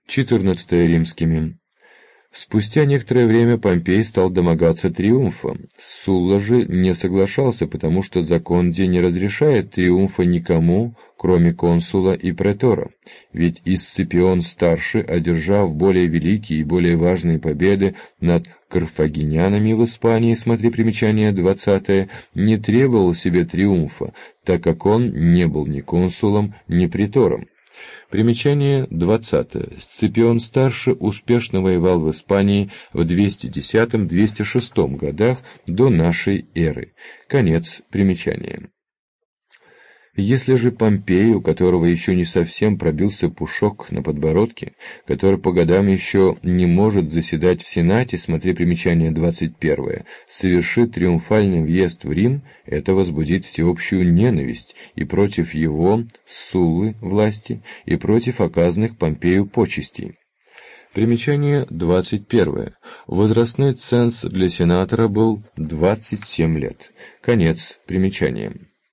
14 римскими. Спустя некоторое время Помпей стал домогаться триумфа. Сулла же не соглашался, потому что закон де не разрешает триумфа никому, кроме консула и претора. Ведь Исципион-старший, одержав более великие и более важные победы над карфагенянами в Испании, смотри примечание 20, не требовал себе триумфа, так как он не был ни консулом, ни претором. Примечание 20. Сципион-старший успешно воевал в Испании в 210-206 годах до нашей эры. Конец примечания. Если же Помпей, у которого еще не совсем пробился пушок на подбородке, который по годам еще не может заседать в Сенате, смотри примечание 21, совершит триумфальный въезд в Рим, это возбудит всеобщую ненависть и против его, Суллы, власти, и против оказанных Помпею почестей. Примечание 21. Возрастной ценз для сенатора был 27 лет. Конец примечания.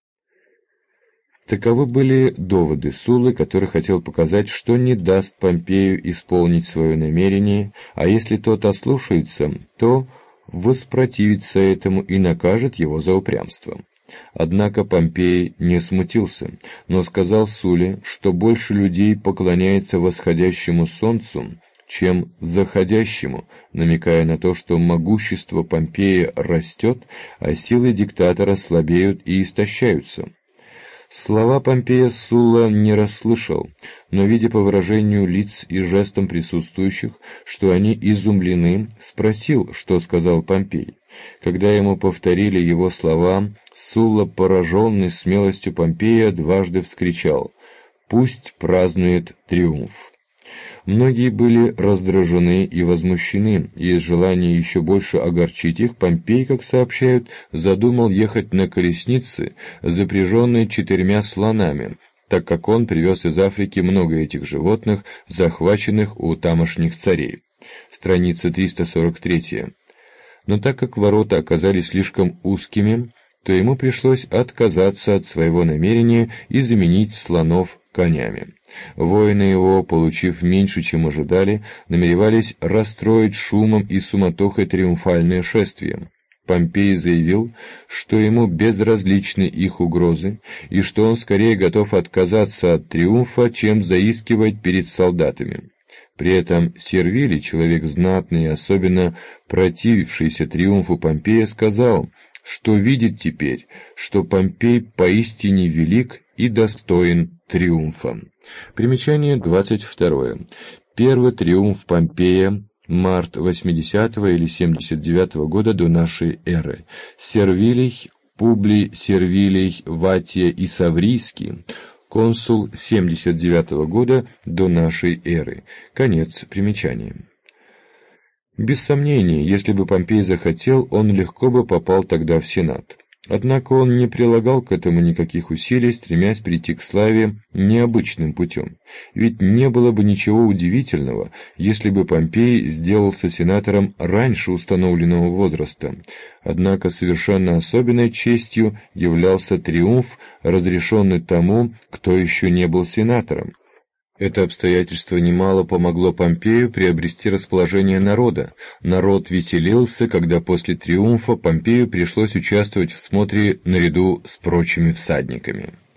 Таковы были доводы Суллы, который хотел показать, что не даст Помпею исполнить свое намерение, а если тот ослушается, то воспротивится этому и накажет его за упрямство. Однако Помпей не смутился, но сказал Сулле, что больше людей поклоняется восходящему солнцу, чем заходящему, намекая на то, что могущество Помпея растет, а силы диктатора слабеют и истощаются. Слова Помпея Сулла не расслышал, но, видя по выражению лиц и жестам присутствующих, что они изумлены, спросил, что сказал Помпей. Когда ему повторили его слова, Сулла, пораженный смелостью Помпея, дважды вскричал: «Пусть празднует триумф». Многие были раздражены и возмущены, и из желания еще больше огорчить их, Помпей, как сообщают, задумал ехать на колеснице, запряженной 4 слонами, так как он привез из Африки много этих животных, захваченных у тамошних царей. Страница 343. Но так как ворота оказались слишком узкими, то ему пришлось отказаться от своего намерения и заменить слонов конями. Воины его, получив меньше, чем ожидали, намеревались расстроить шумом и суматохой триумфальное шествие. Помпей заявил, что ему безразличны их угрозы, и что он скорее готов отказаться от триумфа, чем заискивать перед солдатами. При этом Сервилий, человек знатный и особенно противившийся триумфу Помпея, сказал, что видит теперь, что Помпей поистине велик и достоин триумфа. Примечание 22. Первый триумф Помпея, март 80 или 79 года до нашей эры. Сервилий, Публий Сервилий, Ватия и Саврийский, консул 79 года до нашей эры. Конец примечания. Без сомнения, если бы Помпей захотел, он легко бы попал тогда в Сенат. Однако он не прилагал к этому никаких усилий, стремясь прийти к славе необычным путем. Ведь не было бы ничего удивительного, если бы Помпей сделался сенатором раньше установленного возраста. Однако совершенно особенной честью являлся триумф, разрешенный тому, кто еще не был сенатором. Это обстоятельство немало помогло Помпею приобрести расположение народа. Народ веселился, когда после триумфа Помпею пришлось участвовать в смотре наряду с прочими всадниками.